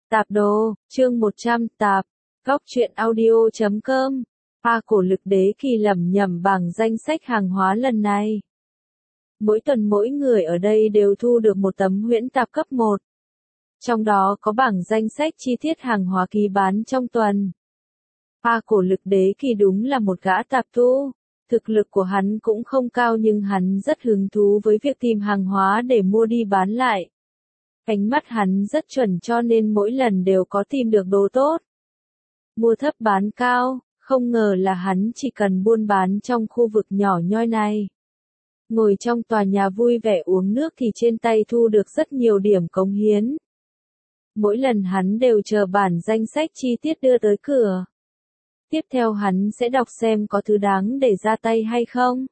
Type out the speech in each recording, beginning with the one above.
Tạp đồ, chương 100 tạp, góc truyện audio.com. A Cổ Lực Đế Kỳ lẩm nhẩm bảng danh sách hàng hóa lần này. Mỗi tuần mỗi người ở đây đều thu được một tấm huyễn tạp cấp 1. Trong đó có bảng danh sách chi tiết hàng hóa ký bán trong tuần. A Cổ Lực Đế Kỳ đúng là một gã tạp tu. Thực lực của hắn cũng không cao nhưng hắn rất hứng thú với việc tìm hàng hóa để mua đi bán lại. Ánh mắt hắn rất chuẩn cho nên mỗi lần đều có tìm được đồ tốt. Mua thấp bán cao, không ngờ là hắn chỉ cần buôn bán trong khu vực nhỏ nhoi này. Ngồi trong tòa nhà vui vẻ uống nước thì trên tay thu được rất nhiều điểm cống hiến. Mỗi lần hắn đều chờ bản danh sách chi tiết đưa tới cửa. Tiếp theo hắn sẽ đọc xem có thứ đáng để ra tay hay không.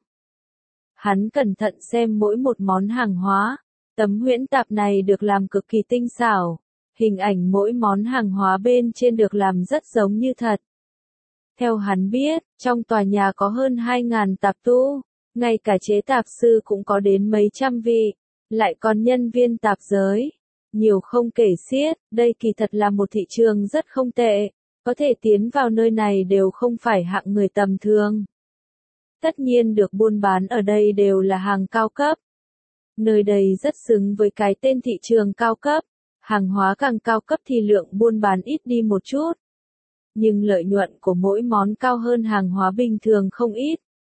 Hắn cẩn thận xem mỗi một món hàng hóa. Tấm huyễn tạp này được làm cực kỳ tinh xảo. Hình ảnh mỗi món hàng hóa bên trên được làm rất giống như thật. Theo hắn biết, trong tòa nhà có hơn 2.000 tạp tu. Ngay cả chế tạp sư cũng có đến mấy trăm vị. Lại còn nhân viên tạp giới. Nhiều không kể xiết, đây kỳ thật là một thị trường rất không tệ. Có thể tiến vào nơi này đều không phải hạng người tầm thường. Tất nhiên được buôn bán ở đây đều là hàng cao cấp. Nơi đây rất xứng với cái tên thị trường cao cấp. Hàng hóa càng cao cấp thì lượng buôn bán ít đi một chút. Nhưng lợi nhuận của mỗi món cao hơn hàng hóa bình thường không ít.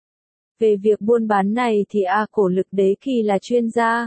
Về việc buôn bán này thì A Cổ Lực Đế Kỳ là chuyên gia.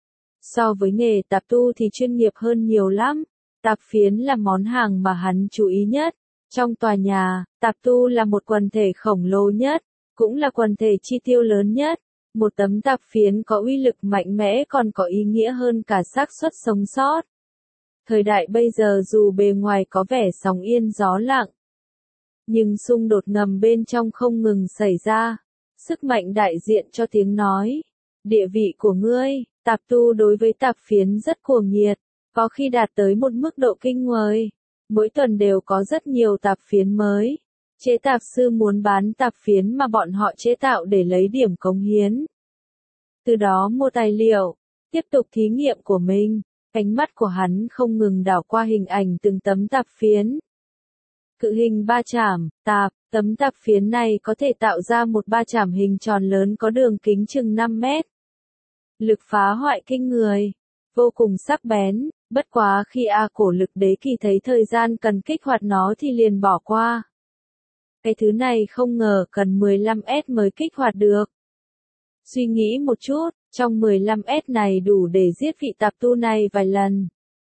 So với nghề tạp tu thì chuyên nghiệp hơn nhiều lắm. Tạp phiến là món hàng mà hắn chú ý nhất. Trong tòa nhà, tạp tu là một quần thể khổng lồ nhất, cũng là quần thể chi tiêu lớn nhất. Một tấm tạp phiến có uy lực mạnh mẽ còn có ý nghĩa hơn cả xác suất sống sót. Thời đại bây giờ dù bề ngoài có vẻ sóng yên gió lặng, nhưng xung đột ngầm bên trong không ngừng xảy ra. Sức mạnh đại diện cho tiếng nói. Địa vị của ngươi, tạp tu đối với tạp phiến rất cuồng nhiệt, có khi đạt tới một mức độ kinh người. Mỗi tuần đều có rất nhiều tạp phiến mới. Chế tạp sư muốn bán tạp phiến mà bọn họ chế tạo để lấy điểm cống hiến. Từ đó mua tài liệu, tiếp tục thí nghiệm của mình. Ánh mắt của hắn không ngừng đảo qua hình ảnh từng tấm tạp phiến. Cự hình ba chảm, tạp, tấm tạp phiến này có thể tạo ra một ba chảm hình tròn lớn có đường kính chừng 5 mét. Lực phá hoại kinh người, vô cùng sắc bén, bất quá khi A Cổ Lực Đế Kỳ thấy thời gian cần kích hoạt nó thì liền bỏ qua. Cái thứ này không ngờ cần 15S mới kích hoạt được. Suy nghĩ một chút, trong 15S này đủ để giết vị tạp tu này vài lần.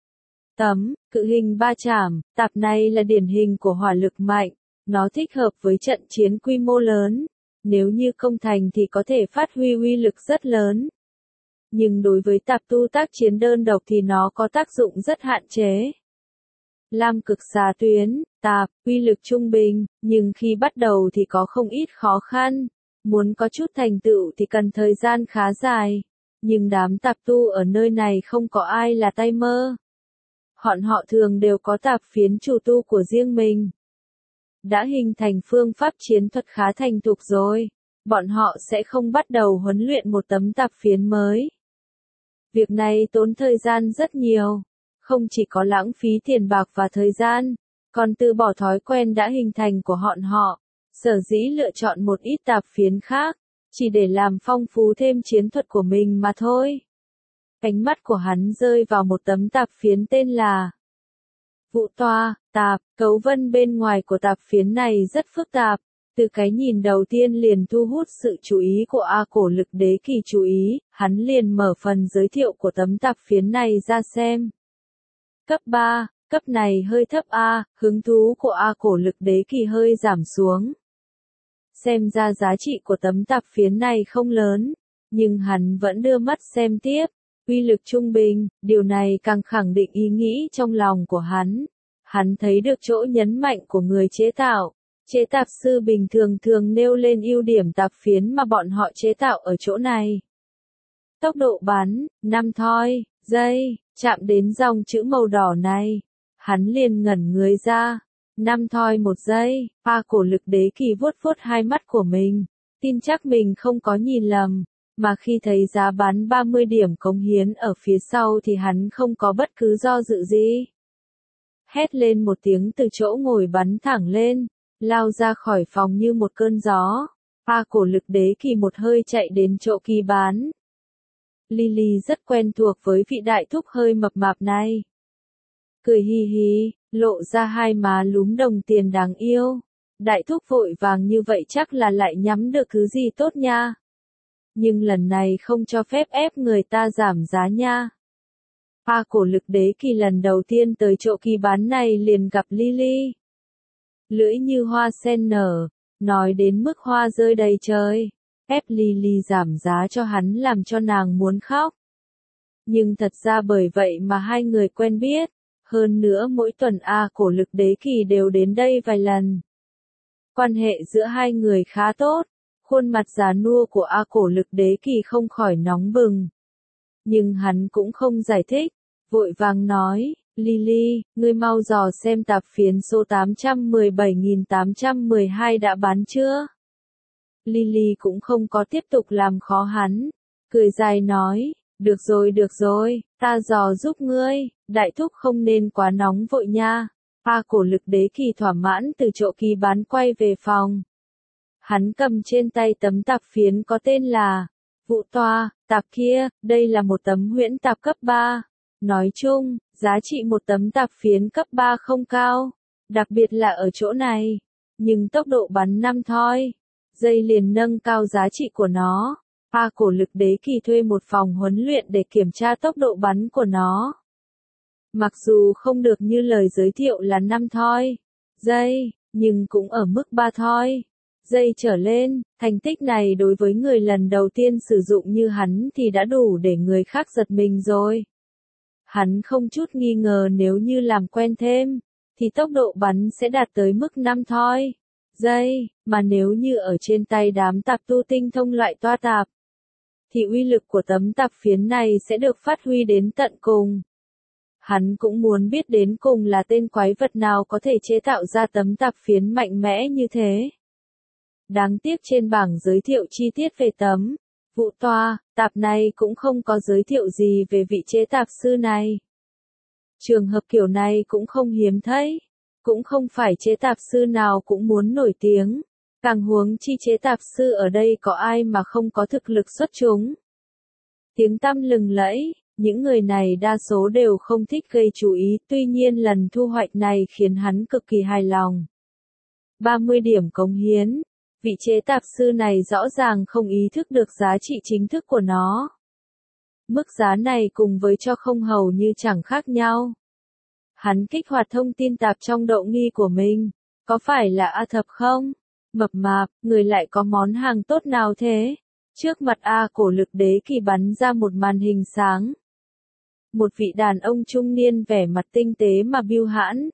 Tấm, cự hình ba chảm, tạp này là điển hình của hỏa lực mạnh, nó thích hợp với trận chiến quy mô lớn. Nếu như công thành thì có thể phát huy uy lực rất lớn. Nhưng đối với tạp tu tác chiến đơn độc thì nó có tác dụng rất hạn chế. Lam cực xà tuyến, tạp, uy lực trung bình, nhưng khi bắt đầu thì có không ít khó khăn. Muốn có chút thành tựu thì cần thời gian khá dài. Nhưng đám tạp tu ở nơi này không có ai là tay mơ. Họ thường đều có tạp phiến chủ tu của riêng mình. Đã hình thành phương pháp chiến thuật khá thành thục rồi. Bọn họ sẽ không bắt đầu huấn luyện một tấm tạp phiến mới. Việc này tốn thời gian rất nhiều. Không chỉ có lãng phí tiền bạc và thời gian, còn từ bỏ thói quen đã hình thành của họ. Sở dĩ lựa chọn một ít tạp phiến khác, chỉ để làm phong phú thêm chiến thuật của mình mà thôi. Ánh mắt của hắn rơi vào một tấm tạp phiến tên là Vụ Toa, tạp, cấu vân bên ngoài của tạp phiến này rất phức tạp. Từ cái nhìn đầu tiên liền thu hút sự chú ý của A Cổ Lực Đế Kỳ chú ý, hắn liền mở phần giới thiệu của tấm tạp phiến này ra xem. Cấp 3, cấp này hơi thấp A, hứng thú của A Cổ Lực Đế Kỳ hơi giảm xuống. Xem ra giá trị của tấm tạp phiến này không lớn, nhưng hắn vẫn đưa mắt xem tiếp. Uy lực trung bình, điều này càng khẳng định ý nghĩ trong lòng của hắn. Hắn thấy được chỗ nhấn mạnh của người chế tạo. Chế tạp sư bình thường thường nêu lên ưu điểm tạp phiến mà bọn họ chế tạo ở chỗ này. Tốc độ bắn, 5 thoi, giây, chạm đến dòng chữ màu đỏ này. Hắn liền ngẩn người ra. 5 thoi 1 giây, A Cổ Lực Đế Kỳ vuốt vuốt hai mắt của mình. Tin chắc mình không có nhìn lầm. Mà khi thấy giá bán 30 điểm cống hiến ở phía sau thì hắn không có bất cứ do dự gì. hét lên một tiếng từ chỗ ngồi bắn thẳng lên, lao ra khỏi phòng như một cơn gió. Cổ lực đế kỳ một hơi chạy đến chỗ kỳ bán. Lily rất quen thuộc với vị đại thúc hơi mập mạp này. Cười hi hi, lộ ra hai má lúm đồng tiền đáng yêu. Đại thúc vội vàng như vậy chắc là lại nhắm được thứ gì tốt nha. Nhưng lần này không cho phép ép người ta giảm giá nha. Cổ lực đế kỳ lần đầu tiên tới chỗ kỳ bán này liền gặp Lily. Lưỡi như hoa sen nở, nói đến mức hoa rơi đầy trời, ép Lily giảm giá cho hắn làm cho nàng muốn khóc. Nhưng thật ra bởi vậy mà hai người quen biết, hơn nữa mỗi tuần cổ lực đế kỳ đều đến đây vài lần. Quan hệ giữa hai người khá tốt, khuôn mặt già nua của cổ lực đế kỳ không khỏi nóng bừng. Nhưng hắn cũng không giải thích, vội vàng nói, Lily, ngươi mau dò xem tạp phiến số 817.812 đã bán chưa? Lily cũng không có tiếp tục làm khó hắn, cười dài nói, được rồi, ta dò giúp ngươi, đại thúc không nên quá nóng vội nha. Cổ lực đế kỳ thỏa mãn từ chỗ kỳ bán quay về phòng. Hắn cầm trên tay tấm tạp phiến có tên là Vũ Toa, tạp kia, đây là một tấm huyễn tạp cấp 3. Nói chung, giá trị một tấm tạp phiến cấp 3 không cao, đặc biệt là ở chỗ này. Nhưng tốc độ bắn 5 thoi, giây liền nâng cao giá trị của nó. Cổ lực đế kỳ thuê một phòng huấn luyện để kiểm tra tốc độ bắn của nó. Mặc dù không được như lời giới thiệu là 5 thoi, giây, nhưng cũng ở mức 3 thoi, giây trở lên. Thành tích này đối với người lần đầu tiên sử dụng như hắn thì đã đủ để người khác giật mình rồi. Hắn không chút nghi ngờ nếu như làm quen thêm, thì tốc độ bắn sẽ đạt tới mức 5 thoi, giây, mà nếu như ở trên tay đám tạp tu tinh thông loại toa tạp, thì uy lực của tấm tạp phiến này sẽ được phát huy đến tận cùng. Hắn cũng muốn biết đến cùng là tên quái vật nào có thể chế tạo ra tấm tạp phiến mạnh mẽ như thế. Đáng tiếc trên bảng giới thiệu chi tiết về tấm Vũ Toa, tạp này cũng không có giới thiệu gì về vị chế tạp sư này. Trường hợp kiểu này cũng không hiếm thấy, cũng không phải chế tạp sư nào cũng muốn nổi tiếng, càng huống chi chế tạp sư ở đây có ai mà không có thực lực xuất chúng. Tiếng tăm lừng lẫy, những người này đa số đều không thích gây chú ý, tuy nhiên lần thu hoạch này khiến hắn cực kỳ hài lòng. 30 điểm cống hiến. Vị chế tạp sư này rõ ràng không ý thức được giá trị chính thức của nó. Mức giá này cùng với cho không hầu như chẳng khác nhau. Hắn kích hoạt thông tin tạp trong độ nghi của mình. Có phải là Thập không? Mập mạp, người lại có món hàng tốt nào thế? Trước mặt cổ lực đế kỳ bắn ra một màn hình sáng. Một vị đàn ông trung niên vẻ mặt tinh tế mà biêu hãn.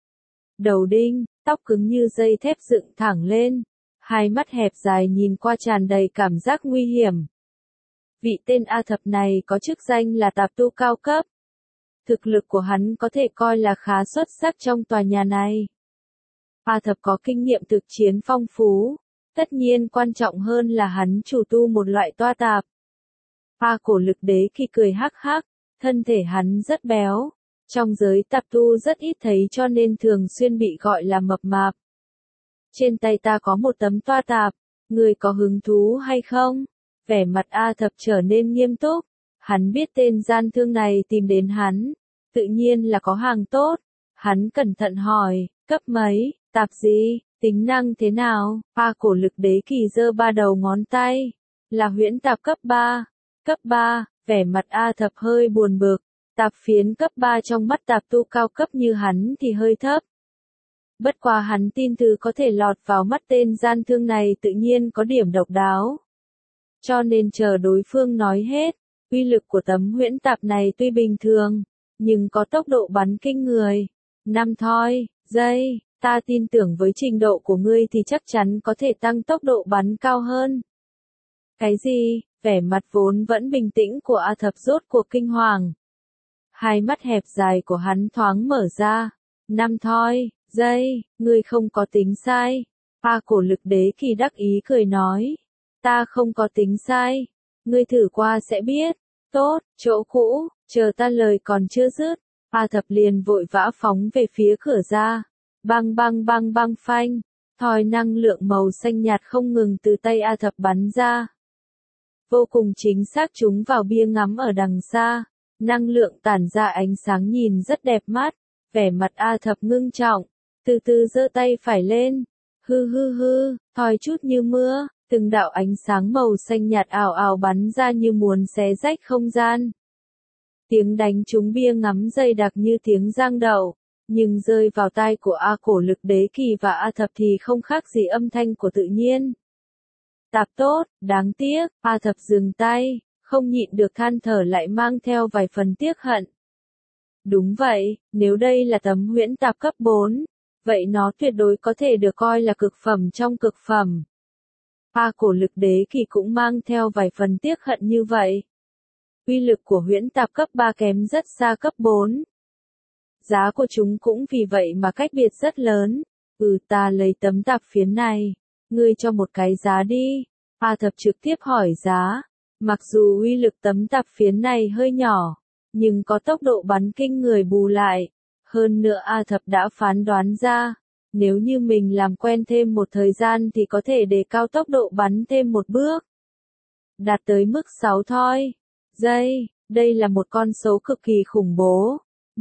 Đầu đinh, tóc cứng như dây thép dựng thẳng lên. Hai mắt hẹp dài nhìn qua tràn đầy cảm giác nguy hiểm. Vị tên Thập này có chức danh là tạp tu cao cấp. Thực lực của hắn có thể coi là khá xuất sắc trong tòa nhà này. Thập có kinh nghiệm thực chiến phong phú. Tất nhiên quan trọng hơn là hắn chủ tu một loại toa tạp. Cổ lực đế kỳ cười hắc hắc, thân thể hắn rất béo. Trong giới tạp tu rất ít thấy cho nên thường xuyên bị gọi là mập mạp. Trên tay ta có một tấm toa tạp, người có hứng thú hay không? Vẻ mặt Thập trở nên nghiêm túc, hắn biết tên gian thương này tìm đến hắn, tự nhiên là có hàng tốt. Hắn cẩn thận hỏi, cấp mấy, tạp gì, tính năng thế nào? Cổ lực đế kỳ giơ ba đầu ngón tay, là huyễn tạp cấp 3. Cấp 3, vẻ mặt Thập hơi buồn bực, tạp phiến cấp 3 trong mắt tạp tu cao cấp như hắn thì hơi thấp. Bất quá hắn tin thứ có thể lọt vào mắt tên gian thương này tự nhiên có điểm độc đáo. Cho nên chờ đối phương nói hết, uy lực của tấm huyễn tạp này tuy bình thường, nhưng có tốc độ bắn kinh người. 5 thoi, giây, ta tin tưởng với trình độ của ngươi thì chắc chắn có thể tăng tốc độ bắn cao hơn. Cái gì? Vẻ mặt vốn vẫn bình tĩnh của Thập rốt cuộc kinh hoàng. Hai mắt hẹp dài của hắn thoáng mở ra. 5 thoi. Giây, ngươi không có tính sai. Cổ lực đế kỳ đắc ý cười nói. Ta không có tính sai. Ngươi thử qua sẽ biết. Tốt, chỗ cũ, chờ ta lời còn chưa dứt. A Thập liền vội vã phóng về phía cửa ra. Bang bang bang bang phanh. Thoi năng lượng màu xanh nhạt không ngừng từ tay A Thập bắn ra. Vô cùng chính xác trúng vào bia ngắm ở đằng xa. Năng lượng tản ra ánh sáng nhìn rất đẹp mắt. Vẻ mặt A Thập ngưng trọng. Từ từ giơ tay phải lên. Hư hư hư, thoi chút như mưa. Từng đạo ánh sáng màu xanh nhạt ảo ảo bắn ra như muốn xé rách không gian. Tiếng đánh trúng bia ngắm dày đặc như tiếng giang đậu, nhưng rơi vào tai của A Cổ Lực Đế Kỳ và A Thập thì không khác gì âm thanh của tự nhiên. Tạp tốt, đáng tiếc, A Thập dừng tay, không nhịn được than thở lại mang theo vài phần tiếc hận. Đúng vậy, nếu đây là tấm huyễn tạp cấp 4, vậy nó tuyệt đối có thể được coi là cực phẩm trong cực phẩm. A Cổ Lực Đế Kỳ cũng mang theo vài phần tiếc hận như vậy. Uy lực của huyễn tạp cấp 3 kém rất xa cấp 4. Giá của chúng cũng vì vậy mà cách biệt rất lớn. Ta lấy tấm tạp phiến này. Ngươi cho một cái giá đi. A Thập trực tiếp hỏi giá. Mặc dù uy lực tấm tạp phiến này hơi nhỏ, nhưng có tốc độ bắn kinh người bù lại. Hơn nữa A Thập đã phán đoán ra. Nếu như mình làm quen thêm một thời gian thì có thể đề cao tốc độ bắn thêm một bước. Đạt tới mức 6 thoi. Giây, đây là một con số cực kỳ khủng bố.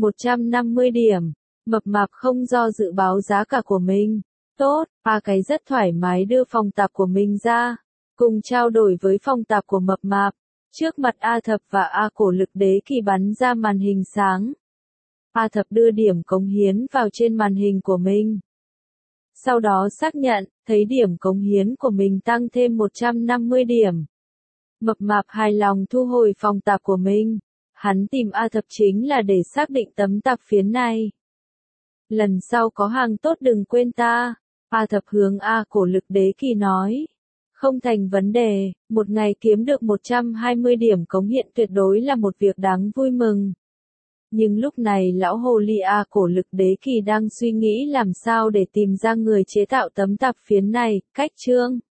150 điểm. Mập mạp không do dự báo giá cả của mình. Tốt, A Cái rất thoải mái đưa phòng tạp của mình ra. Cùng trao đổi với phòng tạp của mập mạp. Trước mặt A Thập và A Cổ Lực Đế Kỳ bắn ra màn hình sáng. A Thập đưa điểm cống hiến vào trên màn hình của mình. Sau đó xác nhận, thấy điểm cống hiến của mình tăng thêm 150 điểm. Mập mạp hài lòng thu hồi phòng tạp của mình. Hắn tìm A Thập chính là để xác định tấm tạp phiến này. Lần sau có hàng tốt đừng quên ta. A Thập hướng A Cổ Lực Đế Kỳ nói. Không thành vấn đề, một ngày kiếm được 120 điểm cống hiện tuyệt đối là một việc đáng vui mừng. Nhưng lúc này lão hồ ly A Cổ Lực Đế Kỳ đang suy nghĩ làm sao để tìm ra người chế tạo tấm tạp phiến này, cách chương.